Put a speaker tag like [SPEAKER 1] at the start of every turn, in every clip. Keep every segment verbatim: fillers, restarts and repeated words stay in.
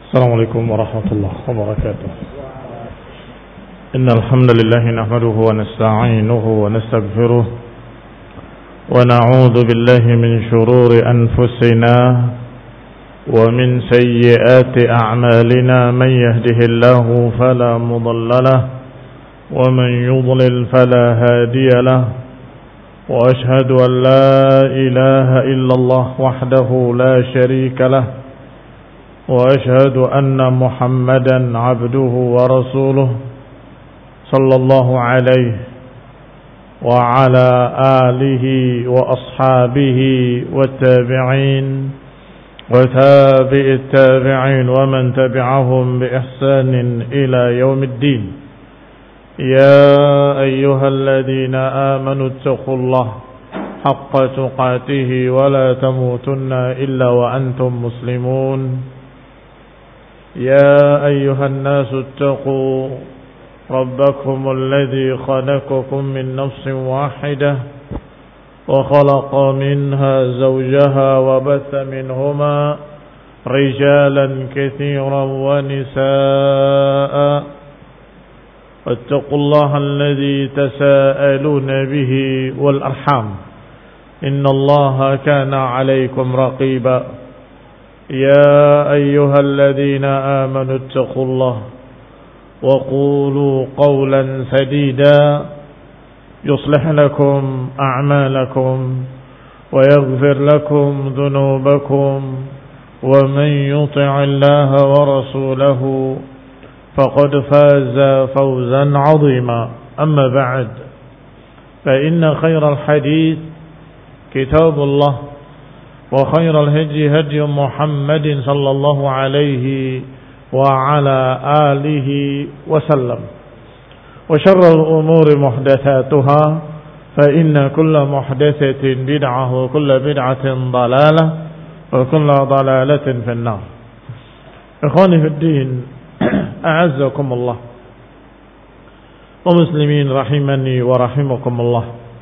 [SPEAKER 1] السلام عليكم ورحمة الله وبركاته. إن الحمد لله نحمده ونستعينه ونستغفره ونعوذ بالله من شرور أنفسنا ومن سيئات أعمالنا. من يهده الله فلا مضل له ومن يضلل فلا هادي له. وأشهد أن لا إله إلا الله وحده لا شريك له. وأشهد أن محمدا عبده ورسوله صلى الله عليه وعلى آله وأصحابه والتابعين وتابع التابعين ومن تبعهم بإحسان إلى يوم الدين. يا أيها الذين آمنوا اتقوا الله حق تقاته ولا تموتن إلا وأنتم مسلمون. يا أيها الناس اتقوا ربكم الذي خلقكم من نفس واحدة وخلق منها زوجها وبث منهما رجالا كثيرا ونساء. واتقوا الله الذي تساءلون به والأرحام إن الله كان عليكم رقيبا. يا أيها الذين آمنوا اتقوا الله وقولوا قولا سديدا يصلح لكم أعمالكم ويغفر لكم ذنوبكم ومن يطع الله ورسوله فقد فاز فوزا عظيما. أما بعد فإن خير الحديث كتاب الله وخير الهدي هدي محمد صلى الله عليه وعلى آله وسلم. وشر الأمور محدثاتها فإن كل محدثة بدعة وكل بدعة ضلالة وكل ضلالة في النار. إخواني في الدين أعزكم الله ومسلمين rahimani wa rahimakumullah.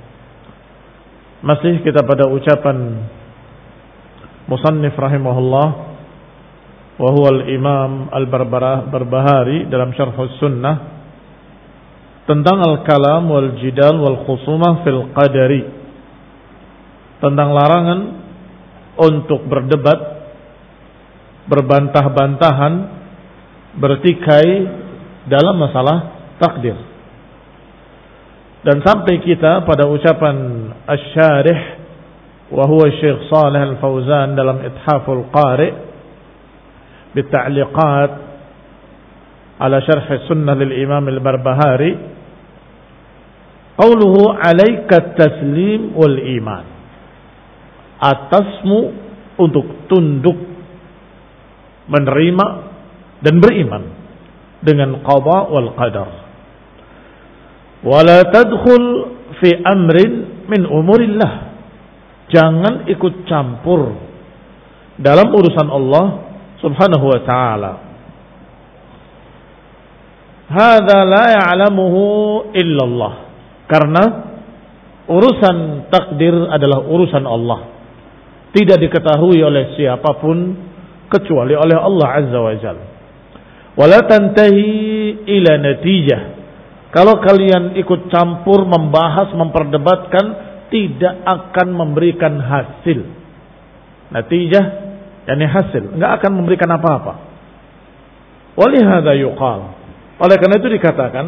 [SPEAKER 1] Masih kita pada ucapan Musannif rahimahullah wa huwa al-Imam al-Barbahari dalam Syarh Sunnah tentang al-kalam wal jidal wal khusumah fil qadari, tentang larangan untuk berdebat, berbantah-bantahan, bertikai dalam masalah takdir. Dan sampai kita pada ucapan asy-syarih wa huwa Syekh Shalih Al-Fauzan dalam Ithaful Qari bita'liqat ala syarh sunnah lil Imam Al-Barbahari, qauluhu 'alaika at-taslim wal iman, atasmu untuk tunduk, menerima dan beriman dengan qada wal qadar. Wala tadkhul fi amrin min umurillah, jangan ikut campur dalam urusan Allah Subhanahu wa ta'ala. Hadza la ya'lamuhu illallah, karena urusan takdir adalah urusan Allah, tidak diketahui oleh siapapun kecuali oleh Allah Azza wa Jalla. Wala tantahi ila natijah, kalau kalian ikut campur, membahas, memperdebatkan, tidak akan memberikan hasil. Natijah yakni hasil, enggak akan memberikan apa-apa. Walihada yuqal, oleh karena itu dikatakan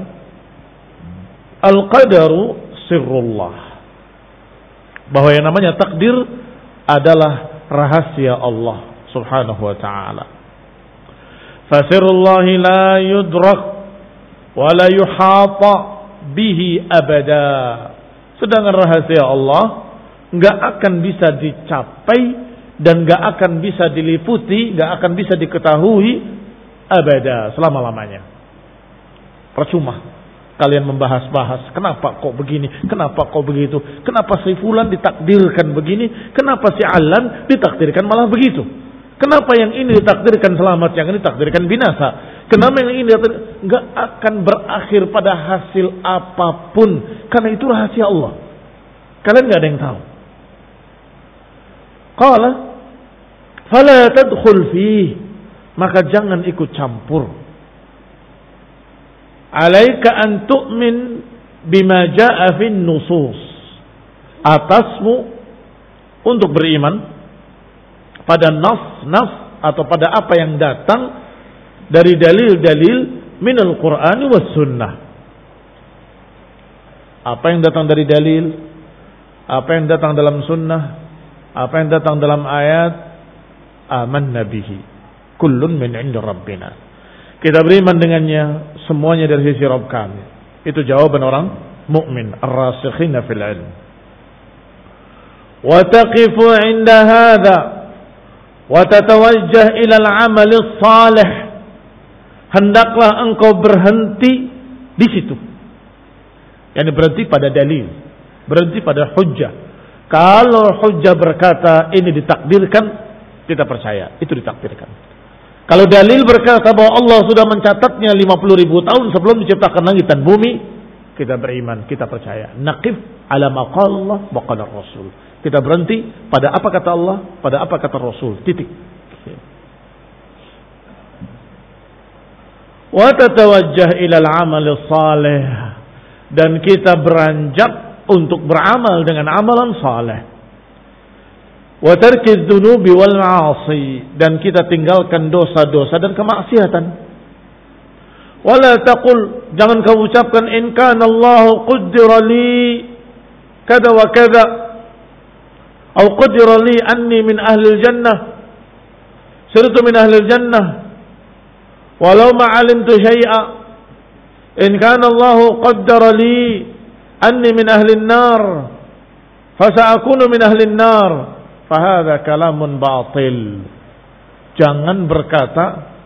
[SPEAKER 1] al-qadaru sirrullah, bahwa yang namanya takdir adalah rahasia Allah Subhanahu wa ta'ala. Fasirrullahi la yudrak wa la yuhata bihi abada, sedangkan rahasia Allah enggak akan bisa dicapai dan enggak akan bisa diliputi, enggak akan bisa diketahui abada, selama-lamanya. Percuma kalian membahas-bahas, kenapa kok begini, kenapa kok begitu, kenapa si fulan ditakdirkan begini, kenapa si Alan ditakdirkan malah begitu, kenapa yang ini ditakdirkan selamat, yang ini ditakdirkan binasa, kenapa yang ini enggak akan berakhir pada hasil apapun, karena itu rahasia Allah. Kalian enggak ada yang tahu. Qala fala tadkhul fihi, maka jangan ikut campur. Alaika an tu'min bima jaa fin nusus. Atasmu untuk beriman pada nas-nas atau pada apa yang datang dari dalil-dalil minal Qur'ani was sunnah. Apa yang datang dari dalil, apa yang datang dalam sunnah, apa yang datang dalam ayat, amanna bihi kullun min 'indi rabbina. Kita beriman dengannya, semuanya dari sisi Rabb kami. Itu jawaban orang mukmin, ar-rasikhina fil ilm. Wa taqifu 'inda hadha wa tatawajjah ila al-'amal as-salih. Hendaklah engkau berhenti di situ. Yani berhenti pada dalil, berhenti pada hujjah. Kalau hujjah berkata ini ditakdirkan, kita percaya itu ditakdirkan. Kalau dalil berkata bahwa Allah sudah mencatatnya lima puluh ribu tahun sebelum diciptakan langit dan bumi, kita beriman, kita percaya. Naqif ala ma qala Allah wa qala Rasul. Kita berhenti pada apa kata Allah, pada apa kata Rasul. Titik. Wa tatawajjah ila al-amal as-salih, dan kita beranjak untuk beramal dengan amalan saleh. Wa tarkiz dzunubi wal ma'asi, dan kita tinggalkan dosa-dosa dan kemaksiatan. Wala taqul, jangan kau ucapkan in kana Allah qaddara li kada wa kada atau qaddara li anni min ahli al-jannah sirtu min ahli al-jannah walau ma 'alimtu syai'a in kana Allah qaddara li anni min ahli an-nar fa sa'akunu min ahli an-nar. Fahadha kalamun batil. Jangan berkata,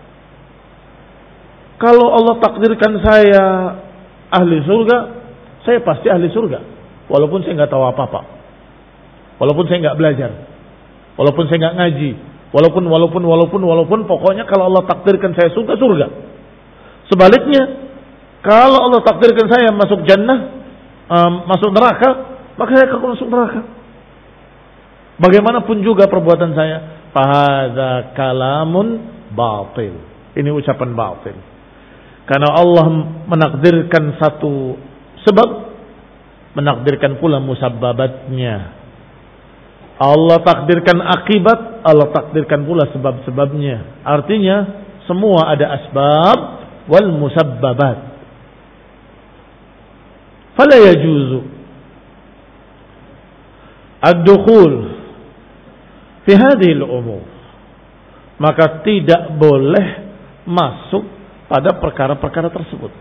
[SPEAKER 1] kalau Allah takdirkan saya ahli surga, saya pasti ahli surga. Walaupun saya nggak tahu apa-apa, walaupun saya nggak belajar, walaupun saya nggak ngaji, walaupun walaupun walaupun walaupun pokoknya kalau Allah takdirkan saya surga, surga. Sebaliknya, kalau Allah takdirkan saya masuk jannah, um, masuk neraka, maka saya akan masuk neraka. Bagaimanapun juga perbuatan saya, fahadha kalamun batil. Ini ucapan batil. Karena Allah menakdirkan satu sebab, menakdirkan pula musabbabatnya. Allah takdirkan akibat, Allah takdirkan pula sebab-sebabnya. Artinya semua ada asbab wal musabbabat. Fala yajuzu ad-dukhul fi hadhihi al-umur, maka tidak boleh masuk pada perkara-perkara tersebut.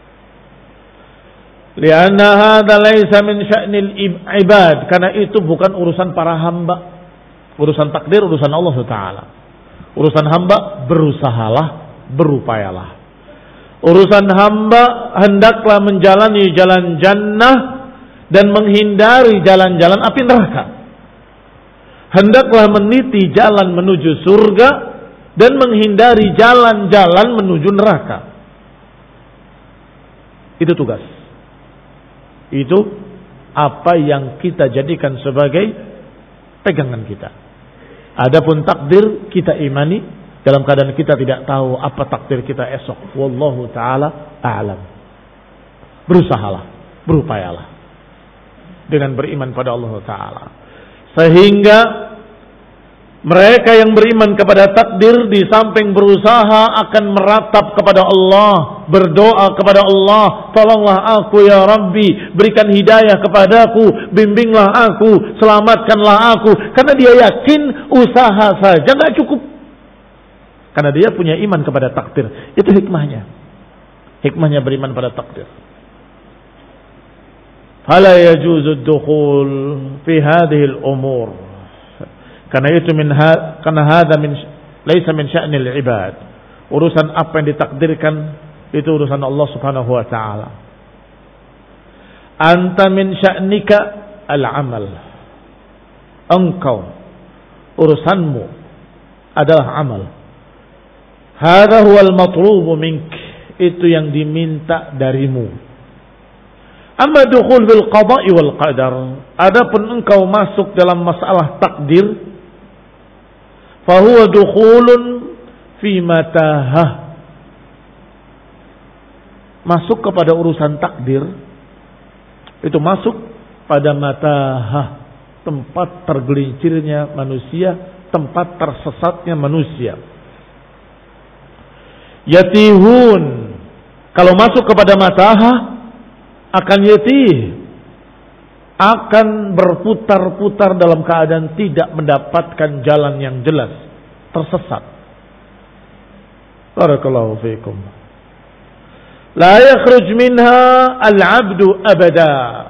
[SPEAKER 1] Lianna hadza laisa min sya'nil ibad, karena itu bukan urusan para hamba. Urusan takdir urusan Allah Taala. Urusan hamba berusahalah, berupayalah. Urusan hamba hendaklah menjalani jalan jannah dan menghindari jalan-jalan api neraka. Hendaklah meniti jalan menuju surga dan menghindari jalan-jalan menuju neraka. Itu tugas. Itu apa yang kita jadikan sebagai pegangan kita. Adapun takdir kita imani dalam keadaan kita tidak tahu apa takdir kita esok. Wallahu ta'ala a'lam. Berusahalah, berupayalah dengan beriman pada Allah Ta'ala. Sehingga mereka yang beriman kepada takdir di samping berusaha akan meratap kepada Allah, berdoa kepada Allah, tolonglah aku ya Rabbi, berikan hidayah kepadaku, bimbinglah aku, selamatkanlah aku. Karena dia yakin usaha saja nggak cukup. Karena dia punya iman kepada takdir. Itu hikmahnya. Hikmahnya beriman pada takdir. Fala yajuzu ad-dukhul fi hadhihi al-umur. Karena itu min ha, karena hadza min laisa min sya'nil ibad. Urusan apa yang ditakdirkan itu urusan Allah Subhanahu wa taala. Anta min sya'nika al-amal. Engkau urusanmu adalah amal. Hadza huwal matlubu mink. Itu yang diminta darimu. Amma dukhul bil qada'i wal qadar, adapun engkau masuk dalam masalah takdir, fa huwa dukhulun fi fi matahah, masuk kepada urusan takdir, itu masuk pada matahah, tempat tergelincirnya manusia, tempat tersesatnya manusia. Yatihun, kalau masuk kepada matahah akan yatih, akan berputar-putar dalam keadaan tidak mendapatkan jalan yang jelas, tersesat. Barakallahu fiikum. La yakhruj minha al-'abdu abada.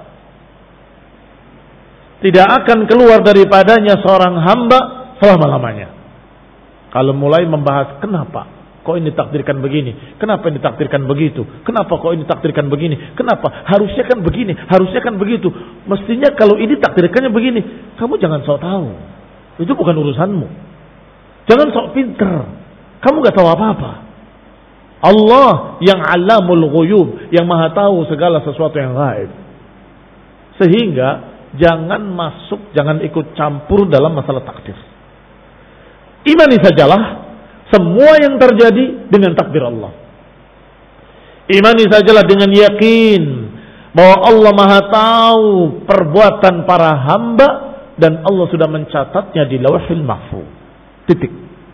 [SPEAKER 1] Tidak akan keluar daripadanya seorang hamba selama-lamanya. Kalau mulai membahas kenapa kok ini ditakdirkan begini, kenapa ini ditakdirkan begitu, kenapa kok ini ditakdirkan begini, kenapa harusnya kan begini, harusnya kan begitu, mestinya kalau ini takdirkannya begini, kamu jangan sok tahu, itu bukan urusanmu. Jangan sok pinter, kamu gak tahu apa-apa. Allah yang alamul ghuyub, yang maha tahu segala sesuatu yang gaib. Sehingga jangan masuk, jangan ikut campur dalam masalah takdir. Imani sajalah semua yang terjadi dengan takdir Allah. Imani sajalah dengan yakin bahwa Allah maha tahu perbuatan para hamba dan Allah sudah mencatatnya di Lauhul Mahfuz. Titik.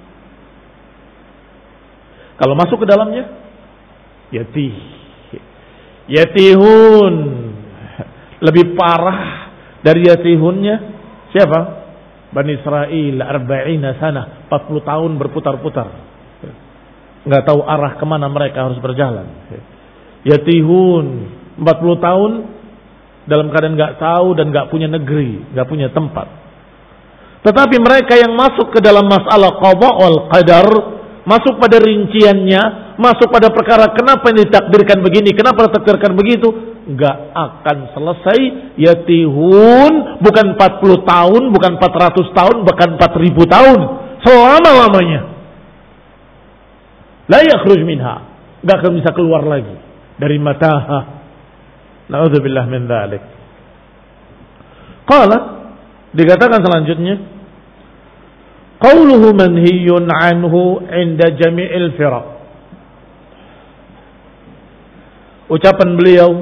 [SPEAKER 1] Kalau masuk ke dalamnya, yatih, yatihun, lebih parah dari yatihunnya siapa? Bani Israel, arba'ina sana, empat puluh tahun berputar-putar, nggak tahu arah kemana mereka harus berjalan. Yatihun, empat puluh tahun dalam keadaan nggak tahu dan nggak punya negeri, nggak punya tempat. Tetapi mereka yang masuk ke dalam masalah qada wal qadar, masuk pada rinciannya, masuk pada perkara kenapa ini ditakdirkan begini, kenapa ditakdirkan begitu, nggak akan selesai. Yatihun bukan empat puluh tahun, bukan empat ratus tahun, bahkan empat ribu tahun, selama-lamanya. La yakhruj minha, nggak akan bisa keluar lagi dari mataha. Na'udzubillah min dzalik. Qala, dikatakan selanjutnya, qauluhu manhiyun anhu 'inda jami'il firaq. Ucapan beliau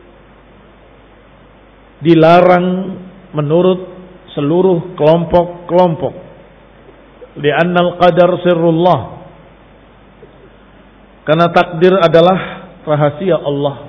[SPEAKER 1] dilarang menurut seluruh kelompok-kelompok. Li'anna al-qadar sirrullah. Karena takdir adalah rahasia Allah.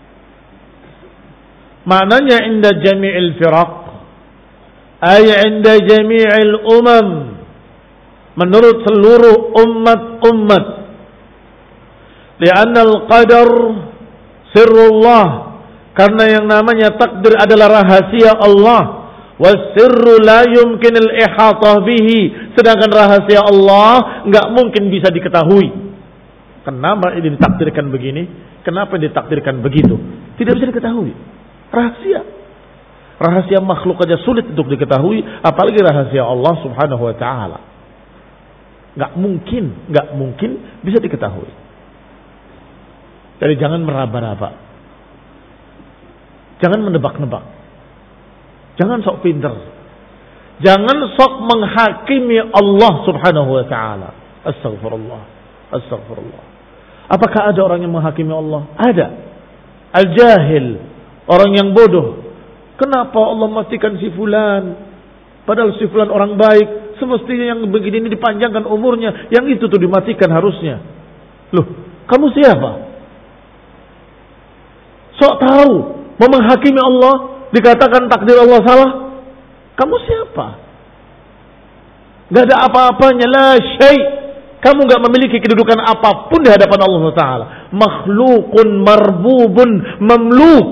[SPEAKER 1] Maknanya 'inda jami'il firaq ay 'inda jami'il umam, menurut seluruh umat-umat. Li'anna al-qadar sirrullah, karena yang namanya takdir adalah rahasia Allah. Wasirru la yumkin al-ihatah bihi, sedangkan rahasia Allah enggak mungkin bisa diketahui. Kenapa ini ditakdirkan begini, kenapa ini ditakdirkan begitu, tidak bisa diketahui. Rahasia. Rahasia makhluk aja sulit untuk diketahui, apalagi rahasia Allah Subhanahu wa taala. Enggak mungkin, enggak mungkin bisa diketahui. Jadi jangan meraba-raba. Jangan menebak-nebak. Jangan sok pinter. Jangan sok menghakimi Allah Subhanahu wa taala. Astaghfirullah. Astaghfirullah. Apakah ada orang yang menghakimi Allah? Ada. Al-jahil, orang yang bodoh. Kenapa Allah matikan si fulan? Padahal si fulan orang baik. Semestinya yang begini ini dipanjangkan umurnya. Yang itu tuh dimatikan harusnya. Loh, kamu siapa? Sok tahu, mau menghakimi Allah, dikatakan takdir Allah salah. Kamu siapa? Gak ada apa-apanya, la syai'. Kamu gak memiliki kedudukan apapun di hadapan Allah Taala. Makhlukun marbubun mamluk.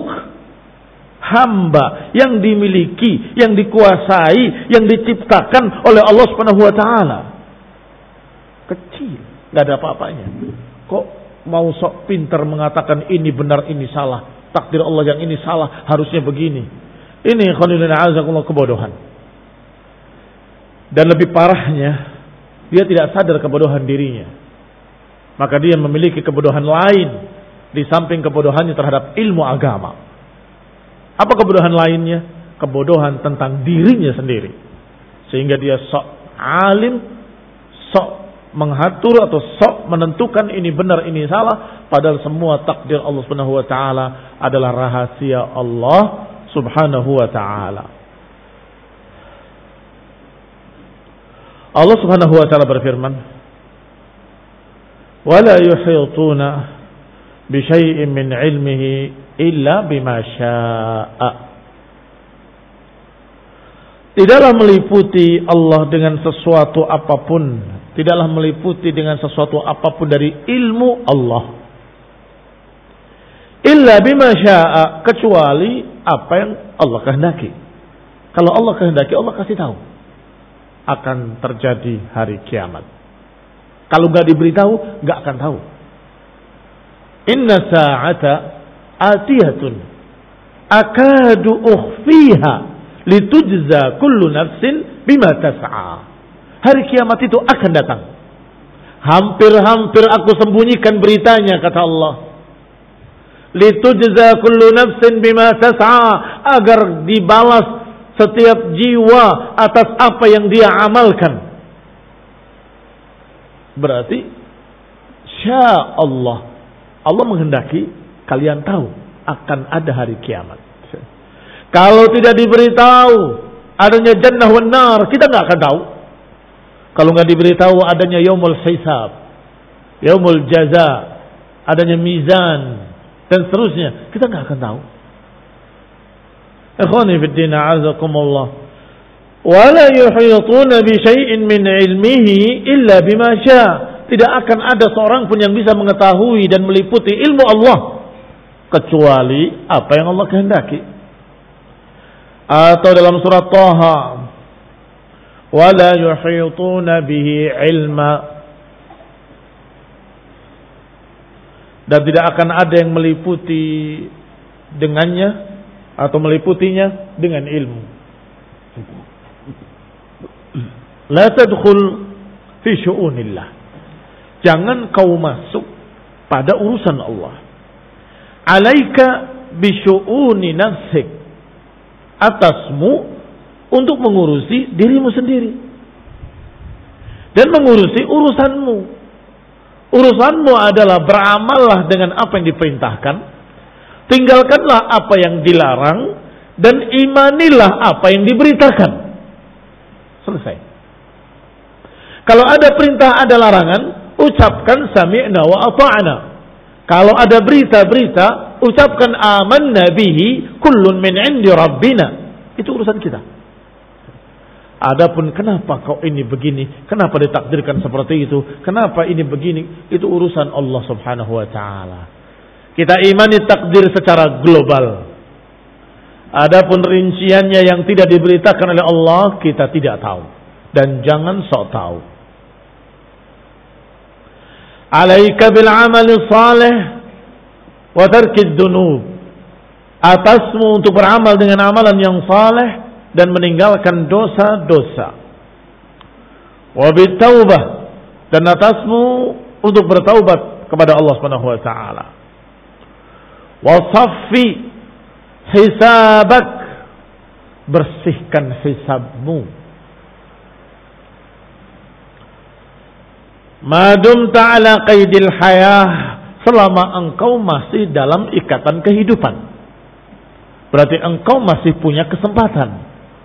[SPEAKER 1] Hamba yang dimiliki, yang dikuasai, yang diciptakan oleh Allah Subhanahu wa taala. Kecil, gak ada apa-apanya. Kok mau sok pintar mengatakan ini benar, ini salah. Takdir Allah yang ini salah, harusnya begini. Ini khonilina azakumullah kebodohan. Dan lebih parahnya, dia tidak sadar kebodohan dirinya. Maka dia memiliki kebodohan lain di samping kebodohannya terhadap ilmu agama. Apa kebodohan lainnya? Kebodohan tentang dirinya sendiri. Sehingga dia sok alim, sok mengatur atau sok menentukan ini benar ini salah, padahal semua takdir Allah Subhanahu wa taala adalah rahasia Allah Subhanahu wa taala. Allah Subhanahu wa taala berfirman, "Wala yuhituna bi syai'in min 'ilmihi illa bima syaa'a." Tidaklah meliputi Allah dengan sesuatu apapun, tidaklah meliputi dengan sesuatu apapun dari ilmu Allah. Illa bima syaa'a, kecuali apa yang Allah kehendaki. Kalau Allah kehendaki, Allah kasih tahu akan terjadi hari kiamat. Kalau nggak diberitahu, nggak akan tahu. Inna sa'ata atiyatun akadu ukhfiha litujza kullu nafsin bima tas'a. Hari kiamat itu akan datang. Hampir-hampir aku sembunyikan beritanya, kata Allah. Litujza kullu nafsin bima tas'a, agar dibalas setiap jiwa atas apa yang dia amalkan. Berarti sya Allah, Allah menghendaki kalian tahu akan ada hari kiamat. Kalau tidak diberitahu adanya jannah wan nar, kita nggak akan tahu. Kalau nggak diberitahu adanya yaumul hisab, yaumul jaza, adanya mizan dan seterusnya, kita nggak akan tahu. Ikhwani fid din, a'azakumullah. Wala yuhituna bi syai'in min ilmihi illa bima syaa. Tidak akan ada seorang pun yang bisa mengetahui dan meliputi ilmu Allah kecuali apa yang Allah kehendaki. Atau dalam surat Taha, wala yuhituna bihi ilma, dan tidak akan ada yang meliputi dengannya atau meliputinya dengan ilmu. La tadkhul fi syu'unillah, jangan kau masuk pada urusan Allah. Alaika bi syu'uni nafsik, atasmu untuk mengurusi dirimu sendiri dan mengurusi urusanmu. Urusanmu adalah beramallah dengan apa yang diperintahkan, tinggalkanlah apa yang dilarang, dan imanilah apa yang diberitakan. Selesai. Kalau ada perintah, ada larangan, ucapkan sami'na wa ata'na. Kalau ada berita-berita, ucapkan amanna bihi kullun min indi rabbina. Itu urusan kita. Adapun kenapa kau ini begini, kenapa ditakdirkan seperti itu, kenapa ini begini, itu urusan Allah Subhanahu wa taala. Kita imani takdir secara global. Adapun rinciannya yang tidak diberitakan oleh Allah, kita tidak tahu dan jangan sok tahu. Alaika bil amali salih wa tarkid dunub, atasmu untuk beramal dengan amalan yang saleh dan meninggalkan dosa-dosa. Wa bitaubah, dan atasmu untuk bertaubat kepada Allah Subhanahu wa taala. Wa saffi hisabak, bersihkan hisabmu. Madum ta'ala qaidil hayah, selama engkau masih dalam ikatan kehidupan, berarti engkau masih punya kesempatan.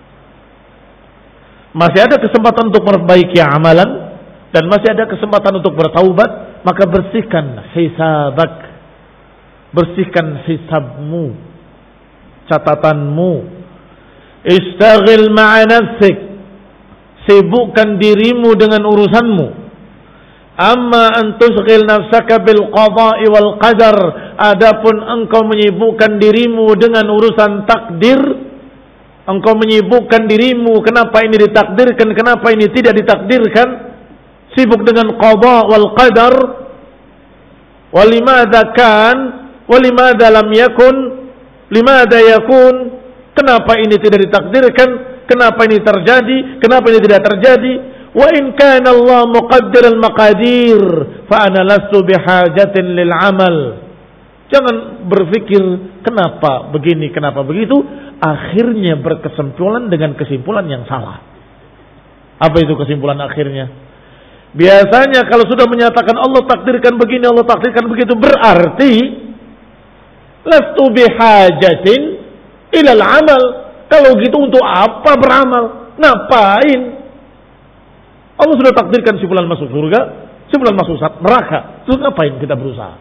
[SPEAKER 1] Masih ada kesempatan untuk memperbaiki amalan dan masih ada kesempatan untuk bertaubat, maka bersihkan hisabak, bersihkan hisabmu, catatanmu. Istaghil ma'a nafsik, sibukkan dirimu dengan urusanmu. Amma an tusghil nafsaka bil qada'i wal qadar, adapun engkau menyibukkan dirimu dengan urusan takdir, engkau menyibukkan dirimu kenapa ini ditakdirkan, kenapa ini tidak ditakdirkan, sibuk dengan qada wal qadar, walimadza kan walimadza lam yakun, limadza yakun, kenapa ini tidak ditakdirkan, kenapa ini terjadi, kenapa ini tidak terjadi. Wa in kana Allah muqaddir al-maqadir fa ana lastu bihajatin lil amal. Jangan berpikir kenapa begini, kenapa begitu, akhirnya berkesimpulan dengan kesimpulan yang salah. Apa itu kesimpulan akhirnya? Biasanya kalau sudah menyatakan Allah takdirkan begini, Allah takdirkan begitu, berarti lastu bihajatin ilal amal. Kalau gitu untuk apa beramal? Ngapain? Allah sudah takdirkan si fulan masuk surga, si fulan masuk neraka. Terus ngapain kita berusaha?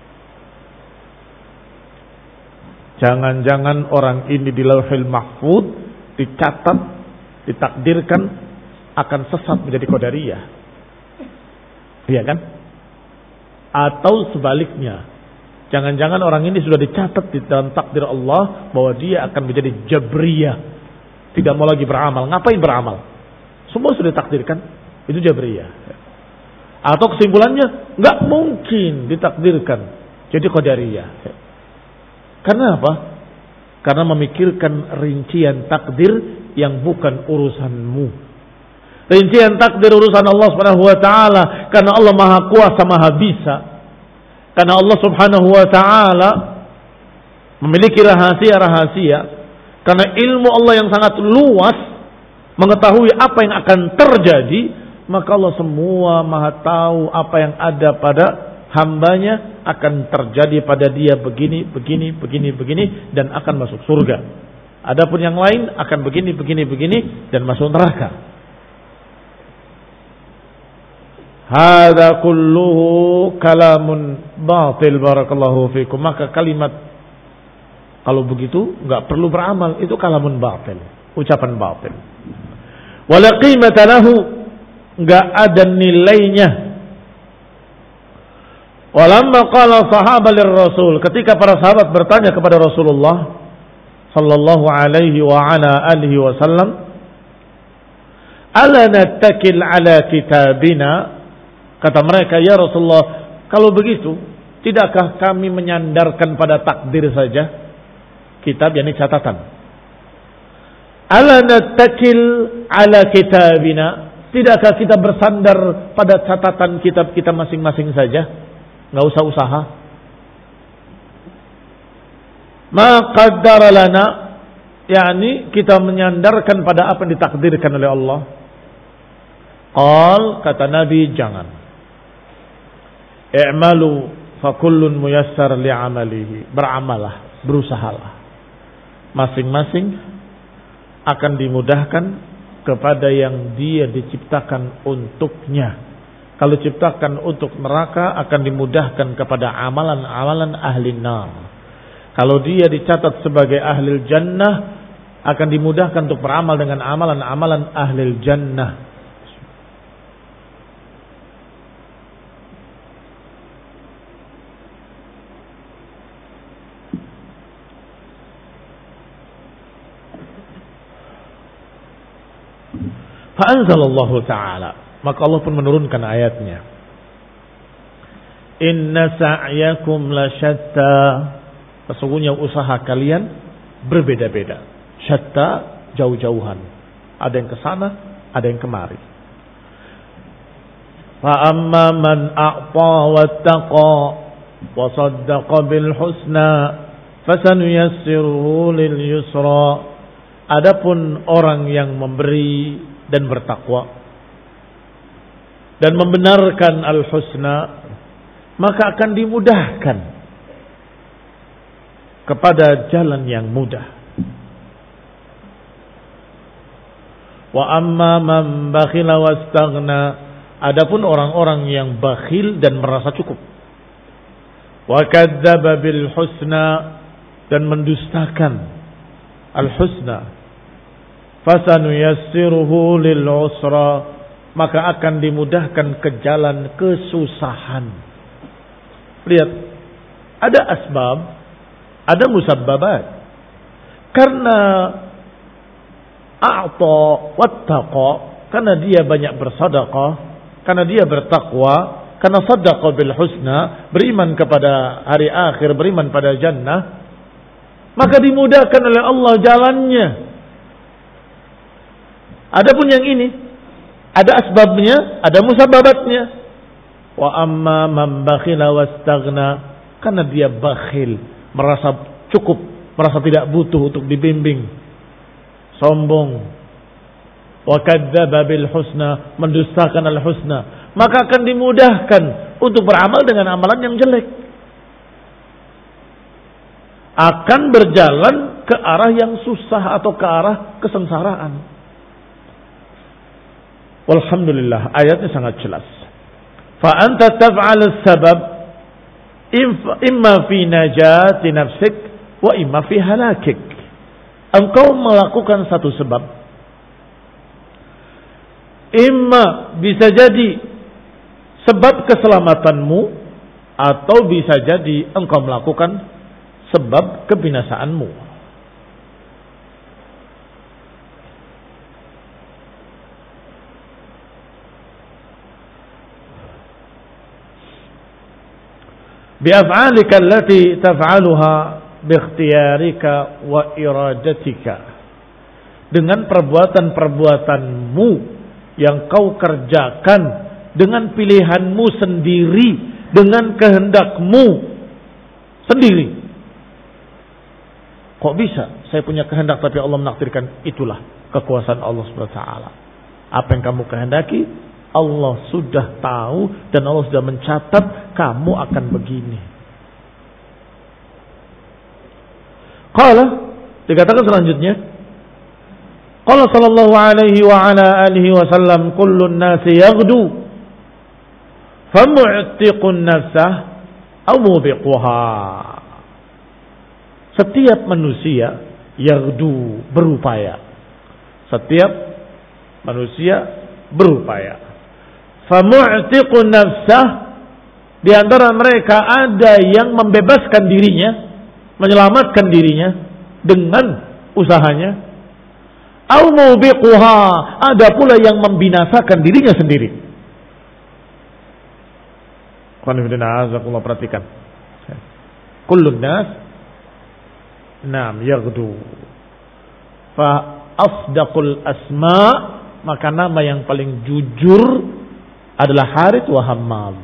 [SPEAKER 1] Jangan-jangan orang ini di lauhil mahfud dicatat, ditakdirkan akan sesat menjadi qadariyah. Iya kan? Atau sebaliknya, jangan-jangan orang ini sudah dicatat di dalam takdir Allah bahwa dia akan menjadi jabriyah, tidak mau lagi beramal. Ngapain beramal? Semua sudah ditakdirkan, itu jabriyah. Atau kesimpulannya, nggak mungkin ditakdirkan jadi qadariyah. Karena apa? Karena memikirkan rincian takdir yang bukan urusanmu. Rincian takdir urusan Allah Subhanahu wa taala, karena Allah Maha Kuasa, Maha Bisa. Karena Allah Subhanahu wa taala memiliki rahasia-rahasia. Karena ilmu Allah yang sangat luas, mengetahui apa yang akan terjadi, maka Allah semua Maha tahu apa yang ada pada hambanya akan terjadi pada dia begini, begini, begini, begini, dan akan masuk surga. Adapun yang lain akan begini, begini, begini, dan masuk neraka. Hada kulluhu kalamun batil barakallahu fikum. Maka kalimat kalau begitu enggak perlu beramal, itu kalamun batil, ucapan batil. Wala qimata lahu, enggak ada nilainya. Walamma qala sahaba lirrasul, ketika para sahabat bertanya kepada Rasulullah sallallahu alaihi wa ala alihi wasallam, ala nattakil ala kitabina, kata mereka, ya Rasulullah, kalau begitu, tidakkah kami menyandarkan pada takdir saja? Kitab, yakni catatan. Ala nattakil ala kitabina, tidakkah kita bersandar pada catatan kitab kita masing-masing saja? Nggak usah usaha. Ma qaddara lana, yakni kita menyandarkan pada apa yang ditakdirkan oleh Allah. Qal, kata Nabi, jangan. I'malu fakullun muyassar li'amalihi. Beramalah, berusahalah. Masing-masing akan dimudahkan kepada yang dia diciptakan untuknya. Kalau diciptakan untuk neraka akan dimudahkan kepada amalan-amalan ahli nar. Kalau dia dicatat sebagai ahli jannah akan dimudahkan untuk beramal dengan amalan-amalan ahli jannah. Fa'anzalallahu ta'ala, maka Allah pun menurunkan ayatnya. Inna sa'yakum lasyatta, sesungguhnya usaha kalian berbeda-beda. Syatta, jauh-jauhan. Ada yang ke sana, ada yang kemari. Fa amma man a'ta wattaqa wa saddaqa bil husna fasanuyassiruhu lil yusra. Adapun orang yang memberi dan bertakwa dan membenarkan al-husna, maka akan dimudahkan kepada jalan yang mudah. Wa amma man bakhila wastaghna, adapun orang-orang yang bakhil dan merasa cukup. Wa kadzdzaba bil husna, dan mendustakan al-husna. Fasanuyassiruhu lil usra, maka akan dimudahkan ke jalan kesusahan. Lihat, ada asbab, ada musabbabat. Karena a'ta wattaqa, karena dia banyak bersedekah, karena dia bertakwa, karena saddaqa bil husna, beriman kepada hari akhir, beriman pada jannah, maka dimudahkan oleh Allah jalannya. Adapun yang ini, ada asbabnya, ada musabbabatnya. Wa amma man bakhila wastaghna, karena dia bakhil, merasa cukup, merasa tidak butuh untuk dibimbing, sombong. Wa kadzdzaba bil husna, mendustakan al husna. maka akan dimudahkan untuk beramal dengan amalan yang jelek. Akan berjalan ke arah yang susah atau ke arah kesengsaraan. Walhamdulillah, ayatnya sangat jelas. Fa anta taf'al as-sabab imma fi najati nafsik wa imma fi halakik. Engkau melakukan satu sebab, imma bisa jadi sebab keselamatanmu, atau bisa jadi engkau melakukan sebab kebinasaanmu. Bi'af'alika allati taf'aluha biikhtiyarika wa iradatika. Dengan perbuatan-perbuatanmu yang kau kerjakan dengan pilihanmu sendiri, dengan kehendakmu sendiri. Kok bisa? Saya punya kehendak tapi Allah menakdirkan. Itulah kekuasaan Allah subhanahu wa taala. Apa yang kamu kehendaki, Allah sudah tahu dan Allah sudah mencatat kamu akan begini. Qala, dikatakan selanjutnya, qala sallallahu alaihi wa ala alihi wasallam, kullun nasi yaghdu famu'tiqun nafsah aw mubiquha. Setiap manusia yaghdu, berupaya. Setiap manusia berupaya. Famu'tiqun nafsah, di antara mereka ada yang membebaskan dirinya, menyelamatkan dirinya dengan usahanya. Au mubiquha, ada pula yang membinasakan dirinya sendiri. Qanifidina perhatikan. Kullun nas nam yaghdu. Fa asdaqul asma, maka nama yang paling jujur adalah Harits wa Hammam.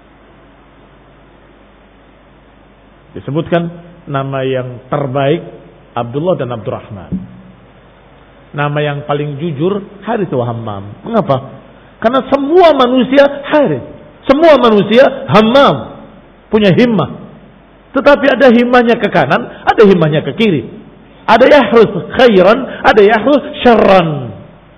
[SPEAKER 1] Disebutkan nama yang terbaik Abdullah dan Abdurrahman. Nama yang paling jujur Harits wa Hammam. Mengapa? Karena semua manusia Harits, semua manusia Hammam, punya himmah. Tetapi ada himmahnya ke kanan, ada himmahnya ke kiri. Ada yahrus khairan, ada yahrus syarran.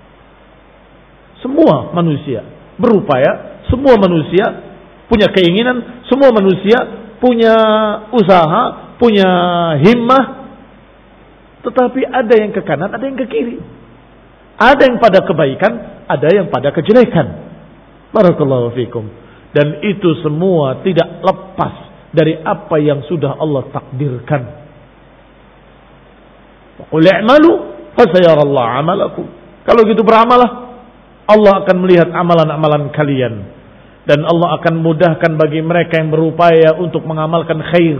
[SPEAKER 1] Semua manusia berupaya, semua manusia punya keinginan, semua manusia punya usaha, punya himmah. Tetapi ada yang ke kanan, ada yang ke kiri. Ada yang pada kebaikan, ada yang pada kejelekan. Barakallahu fikum. Dan itu semua tidak lepas dari apa yang sudah Allah takdirkan. Qul i'malu fasayarallahu 'amalakum. Kalau gitu beramalah, Allah akan melihat amalan-amalan kalian. Dan Allah akan mudahkan bagi mereka yang berupaya untuk mengamalkan khair.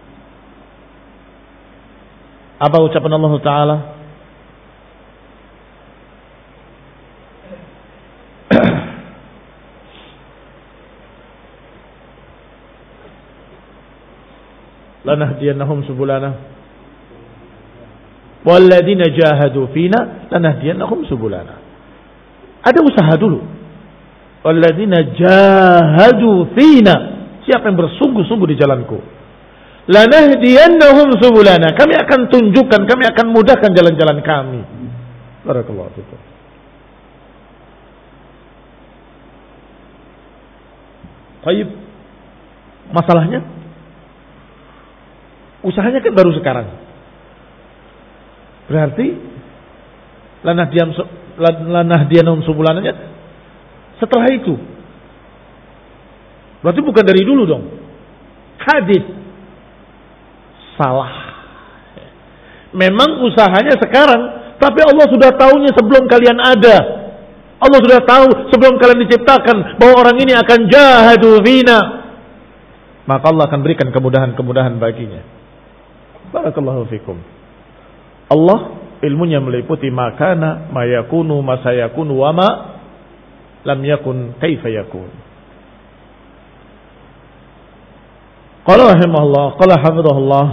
[SPEAKER 1] Apa ucapan Allah Ta'ala? Lanahdiyannahum subulana walladzina jahadu fina lanahdiyannahum subulana. Ada usaha dulu. Walladzina jahadu fina, siapa yang bersungguh-sungguh di jalanku, lanahdiyannahum subulana, kami akan tunjukkan, kami akan mudahkan jalan-jalan kami. Barakallahu fikum. Baik. Masalahnya usahanya kan baru sekarang. Berarti lanahdiyam lanahdiyannahum subulananya setelah itu. Berarti bukan dari dulu dong. Hadis. Salah. Memang usahanya sekarang, tapi Allah sudah tahunya sebelum kalian ada. Allah sudah tahu sebelum kalian diciptakan bahwa orang ini akan jahadu fina. Maka Allah akan berikan kemudahan-kemudahan baginya. Barakallahu fikum. Allah ilmunya meliputi makana, ma yakunu, ma sayakunu, wa ma lam yakun, kaifa yakun. Qala rahimahullah, qala hafidhahullah,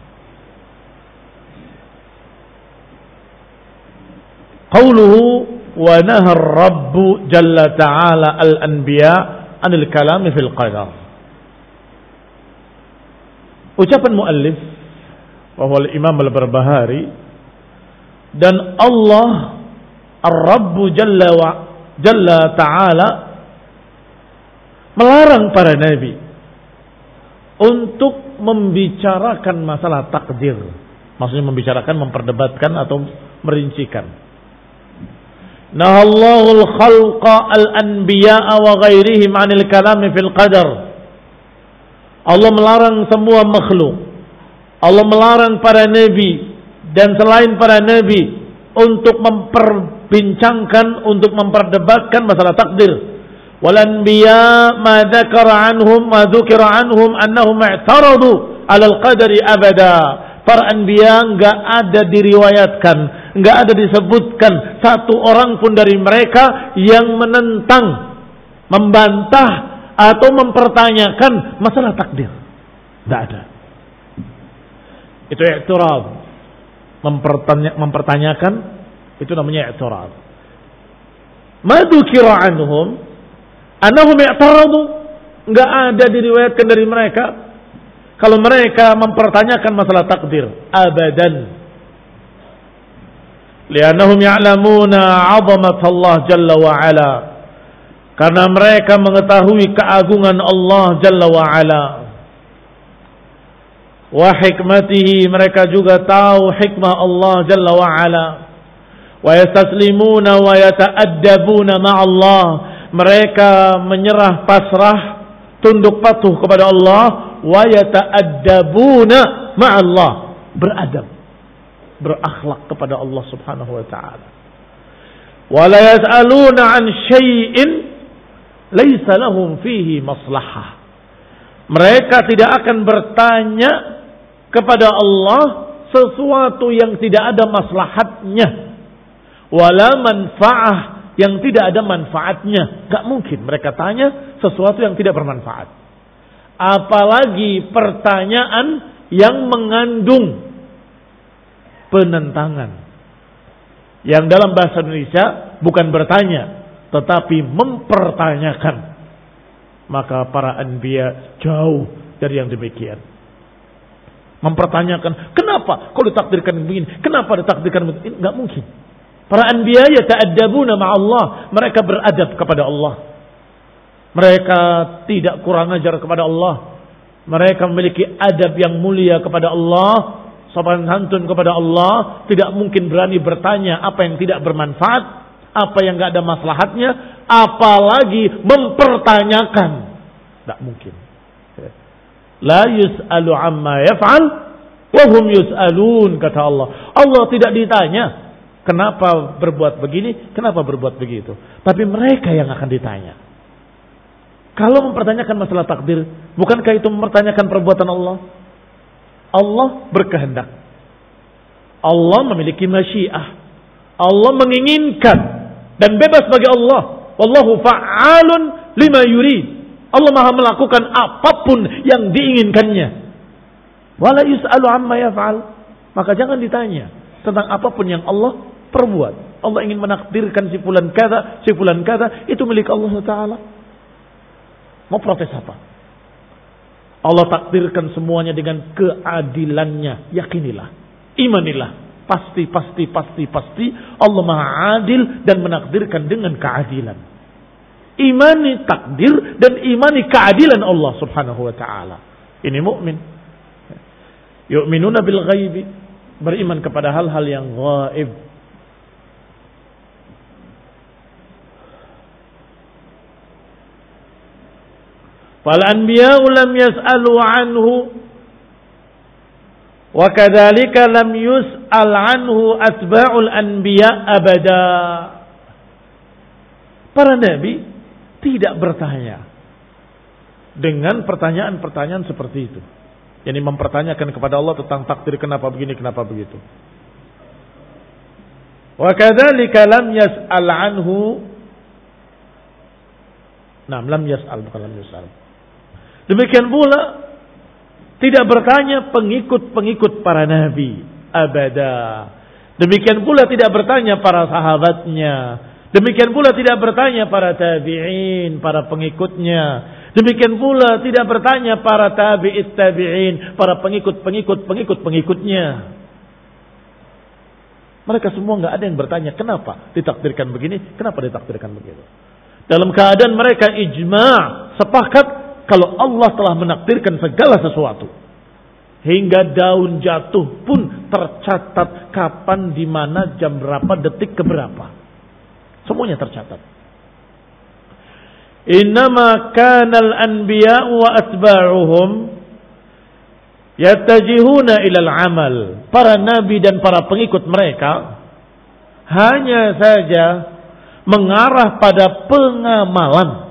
[SPEAKER 1] qawluhu wa nahar Rabbu jalla ta'ala al-anbiya anil kalami fil qadar. Ucapan muallif bahwa Imam Al-Barbahari, dan Allah Ar-Rabbu jalla wa jalla ta'ala melarang para nabi untuk membicarakan masalah takdir. Maksudnya membicarakan, memperdebatkan atau merincikan. Nahallahul khalqa al-anbiya'a wa ghairihim 'anil kalami fil qadar. Allah melarang semua makhluk. Allah melarang para nabi dan selain para nabi untuk memperbincangkan, untuk memperdebatkan masalah takdir. Wal anbiya ma dzakara anhum ma dzukira anhum annahum i'taradu 'ala al-qadari abada. Para anbiya enggak ada diriwayatkan, enggak ada disebutkan satu orang pun dari mereka yang menentang, membantah atau mempertanyakan masalah takdir. Enggak ada. Itu i'tirad. Mempertanya, mempertanyakan itu namanya i'tirad. Ma dzukira anhum annahum i'taradu, enggak ada diriwayatkan dari mereka kalau mereka mempertanyakan masalah takdir abadan. Li'annahum ya'lamuna 'azamat Allah jalla wa ala, karena mereka mengetahui keagungan Allah jalla wa ala. Wa hikmatihi, mereka juga tahu hikmah Allah jalla wa ala. Wa yastaslimuna wa yata'addabuna ma'allah, mereka menyerah pasrah, tunduk patuh kepada Allah. Wa yata'addabuna ma'allah, beradab, berakhlak kepada Allah subhanahu wa ta'ala. Wa la yas'aluna an syai'in laysa lahum fihi maslahah, mereka tidak akan bertanya kepada Allah sesuatu yang tidak ada maslahatnya, wala manfa'ah, yang tidak ada manfaatnya. Gak mungkin mereka tanya sesuatu yang tidak bermanfaat. Apalagi pertanyaan yang mengandung penentangan, yang dalam bahasa Indonesia bukan bertanya tetapi mempertanyakan. Maka para anbiya jauh dari yang demikian. Mempertanyakan, kenapa kau ditakdirkan begini, kenapa ditakdirkan begini? Enggak mungkin. Para anbiya yata'addabuna ma'allah, mereka beradab kepada Allah. Mereka tidak kurang ajar kepada Allah. Mereka memiliki adab yang mulia kepada Allah, sopan santun kepada Allah. Tidak mungkin berani bertanya apa yang tidak bermanfaat, apa yang enggak ada maslahatnya, apalagi mempertanyakan. Tidak mungkin. La yus'alu amma yaf'al wa hum yus'alun, kata Allah. Allah tidak ditanya kenapa berbuat begini, kenapa berbuat begitu, tapi mereka yang akan ditanya. Kalau mempertanyakan masalah takdir, bukankah itu mempertanyakan perbuatan Allah? Allah berkehendak, Allah memiliki masyiah, Allah menginginkan dan bebas bagi Allah. Wallahu fa'alun lima yurid. Allah Maha melakukan apapun yang diinginkannya. Wala yus'alu amma yaf'al. Maka jangan ditanya tentang apapun yang Allah perbuat. Allah ingin menakdirkan si fulan kada, si fulan kada, itu milik Allah Taala. Mau protes apa? Allah takdirkan semuanya dengan keadilannya. Yakinilah, imanilah, pasti, pasti, pasti, pasti Allah Maha Adil dan menakdirkan dengan keadilan. Imani takdir dan imani keadilan Allah Subhanahu wa taala. Ini mukmin. Yu'minuna bil ghaibi, beriman kepada hal-hal yang gaib. Fal anbiya'u lam yas'alu anhu wa kadzalika lam yus'al anhu atba'ul anbiya' abada. Para nabi tidak bertanya dengan pertanyaan-pertanyaan seperti itu. Yani mempertanyakan kepada Allah tentang takdir, kenapa begini, kenapa begitu. Wa kadzalika lam yas'al anhu. Nah, lam yas'al bukan lam yas'al. Demikian pula tidak bertanya pengikut-pengikut para nabi abada. Demikian pula tidak bertanya para sahabatnya. Demikian pula tidak bertanya para tabi'in, para pengikutnya. Demikian pula tidak bertanya para tabi'it tabi'in, para pengikut-pengikut pengikut-pengikutnya. Mereka semua enggak ada yang bertanya kenapa ditakdirkan begini, kenapa ditakdirkan begitu. Dalam keadaan mereka ijma', sepakat kalau Allah telah menakdirkan segala sesuatu. Hingga daun jatuh pun tercatat kapan, di mana, jam berapa, detik keberapa. Semuanya tercatat. Innama kanal anbiya wa atba'uhum yattajihuna ilal amal. Para nabi dan para pengikut mereka hanya saja mengarah pada pengamalan.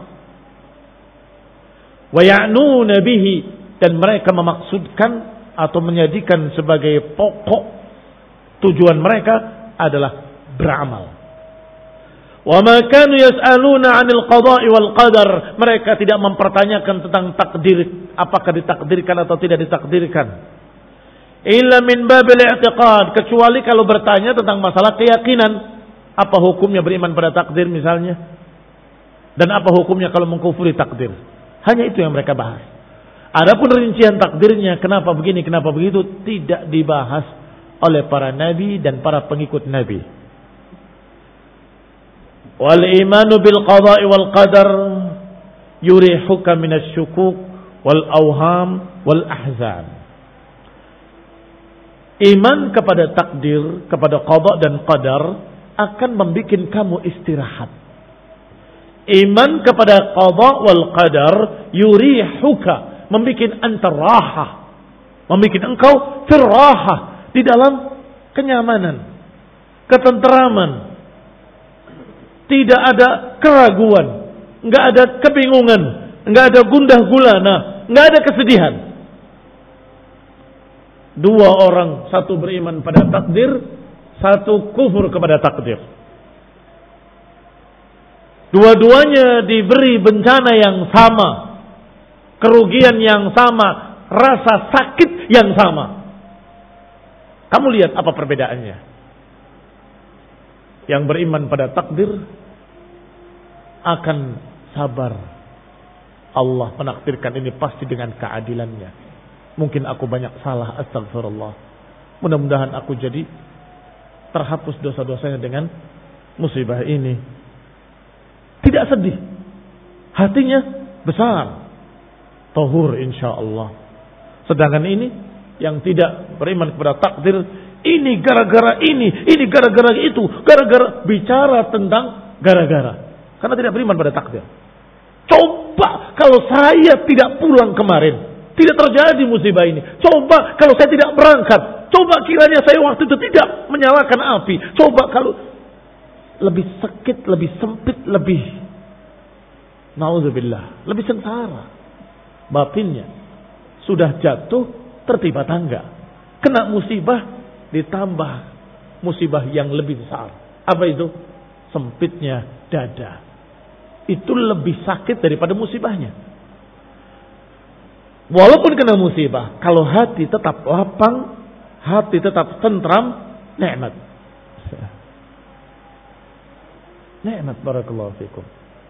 [SPEAKER 1] Wa ya'nuna bihi, dan mereka memaksudkan atau menjadikan sebagai pokok tujuan mereka adalah beramal. Wa ma kanu yas'aluna 'anil qada'i wal qadar. Mereka tidak mempertanyakan tentang takdir, apakah ditakdirkan atau tidak ditakdirkan. Illa min babil i'tiqad, kecuali kalau bertanya tentang masalah keyakinan. Apa hukumnya beriman pada takdir misalnya? Dan apa hukumnya kalau mengkufuri takdir? Hanya itu yang mereka bahas. Adapun rincian takdirnya, kenapa begini, kenapa begitu, tidak dibahas oleh para nabi dan para pengikut nabi. Wal imanu bil qada'i wal qadar yurihuka minasy syukuk wal awham wal ahzan. Iman kepada takdir, kepada qada dan qadar akan membuat kamu istirahat. Iman kepada qada wal qadar yurihuka, membikin antar raha, membikin engkau firraha, di dalam kenyamanan, ketenteraman, tidak ada keraguan, enggak ada kebingungan, enggak ada gundah gulana, enggak ada kesedihan. Dua orang, satu beriman pada takdir, satu kufur kepada takdir. Dua-duanya diberi bencana yang sama, kerugian yang sama, rasa sakit yang sama. Kamu lihat apa perbedaannya? Yang beriman pada takdir akan sabar. Allah menakdirkan ini pasti dengan keadilannya. Mungkin aku banyak salah, astagfirullah. Mudah-mudahan aku jadi terhapus dosa-dosanya dengan musibah ini. Tidak sedih, hatinya besar, tahur insyaallah. Sedangkan ini yang tidak beriman kepada takdir, ini gara-gara ini, ini gara-gara itu, gara-gara bicara tentang gara-gara. Karena tidak beriman pada takdir. Coba kalau saya tidak pulang kemarin, tidak terjadi musibah ini. Coba kalau saya tidak berangkat, coba kiranya saya waktu itu tidak menyalakan api. Coba kalau lebih sakit, lebih sempit, lebih naudzubillah, lebih sengsara. Batinnya sudah jatuh tertimpa tangga, kena musibah, ditambah musibah yang lebih besar. Apa itu? Sempitnya dada. Itu lebih sakit daripada musibahnya. Walaupun kena musibah, kalau hati tetap lapang, hati tetap tentram, nikmat. Nikmat, barakallahu fikum.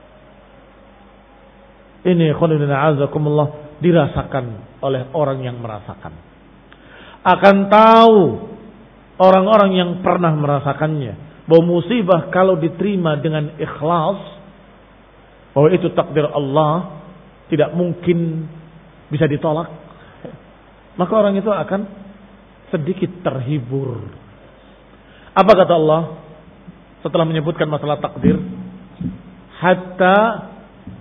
[SPEAKER 1] Ini khonibina azakumullah dirasakan oleh orang yang merasakan. Akan tahu orang-orang yang pernah merasakannya bahwa musibah kalau diterima dengan ikhlas, bahwa itu takdir Allah, tidak mungkin bisa ditolak, maka orang itu akan sedikit terhibur. Apa kata Allah setelah menyebutkan masalah takdir? Hatta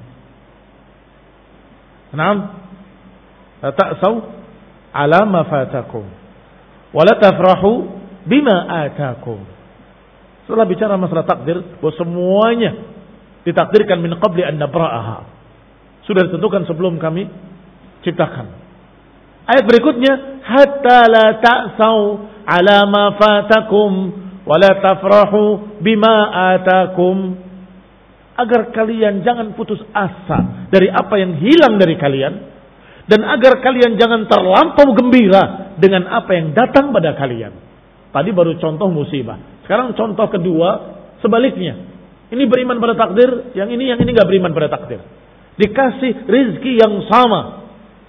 [SPEAKER 1] Naam, la ta'saw ala ma fatakum wa la tafrahu bima atakum. Setelah bicara masalah takdir, bahwa semuanya ditakdirkan min qabli an nabra'aha, sudah ditentukan sebelum kami ciptakan. Ayat berikutnya, hatta la ta'saw ala ma fatakum wa la tafrahu bima atakum, agar kalian jangan putus asa dari apa yang hilang dari kalian, dan agar kalian jangan terlampau gembira dengan apa yang datang pada kalian. Tadi baru contoh musibah, sekarang contoh kedua sebaliknya. Ini beriman pada takdir, yang ini yang ini nggak beriman pada takdir. Dikasih rizki yang sama.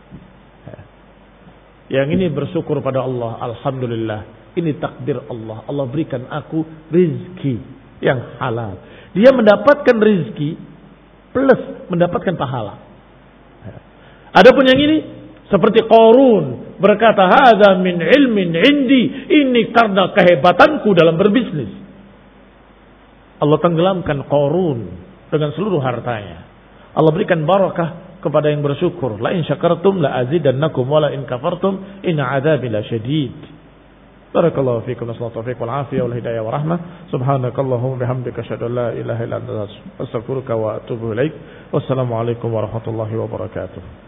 [SPEAKER 1] Yang ini bersyukur pada Allah, alhamdulillah. Ini takdir Allah. Allah berikan aku rizki yang halal. Dia mendapatkan rizki plus mendapatkan pahala. Adapun yang ini seperti Qarun berkata, "Hadza min ilmin indi." Ini karena kehebatanku dalam berbisnis. Allah tenggelamkan Qarun dengan seluruh hartanya. Allah berikan barakah kepada yang bersyukur. La in syakartum la azidannakum wa la in kafartum inna 'adzabi lasyadid. Barakallahu fiikum, nasallahu taufiq wal afiyah wal hidayah wa rahmah. Subhanakallahumma bihamdika asyhadu an la ilaha illa anta astaghfiruka wa atubu ilaik. Wassalamu alaikum warahmatullahi wabarakatuh.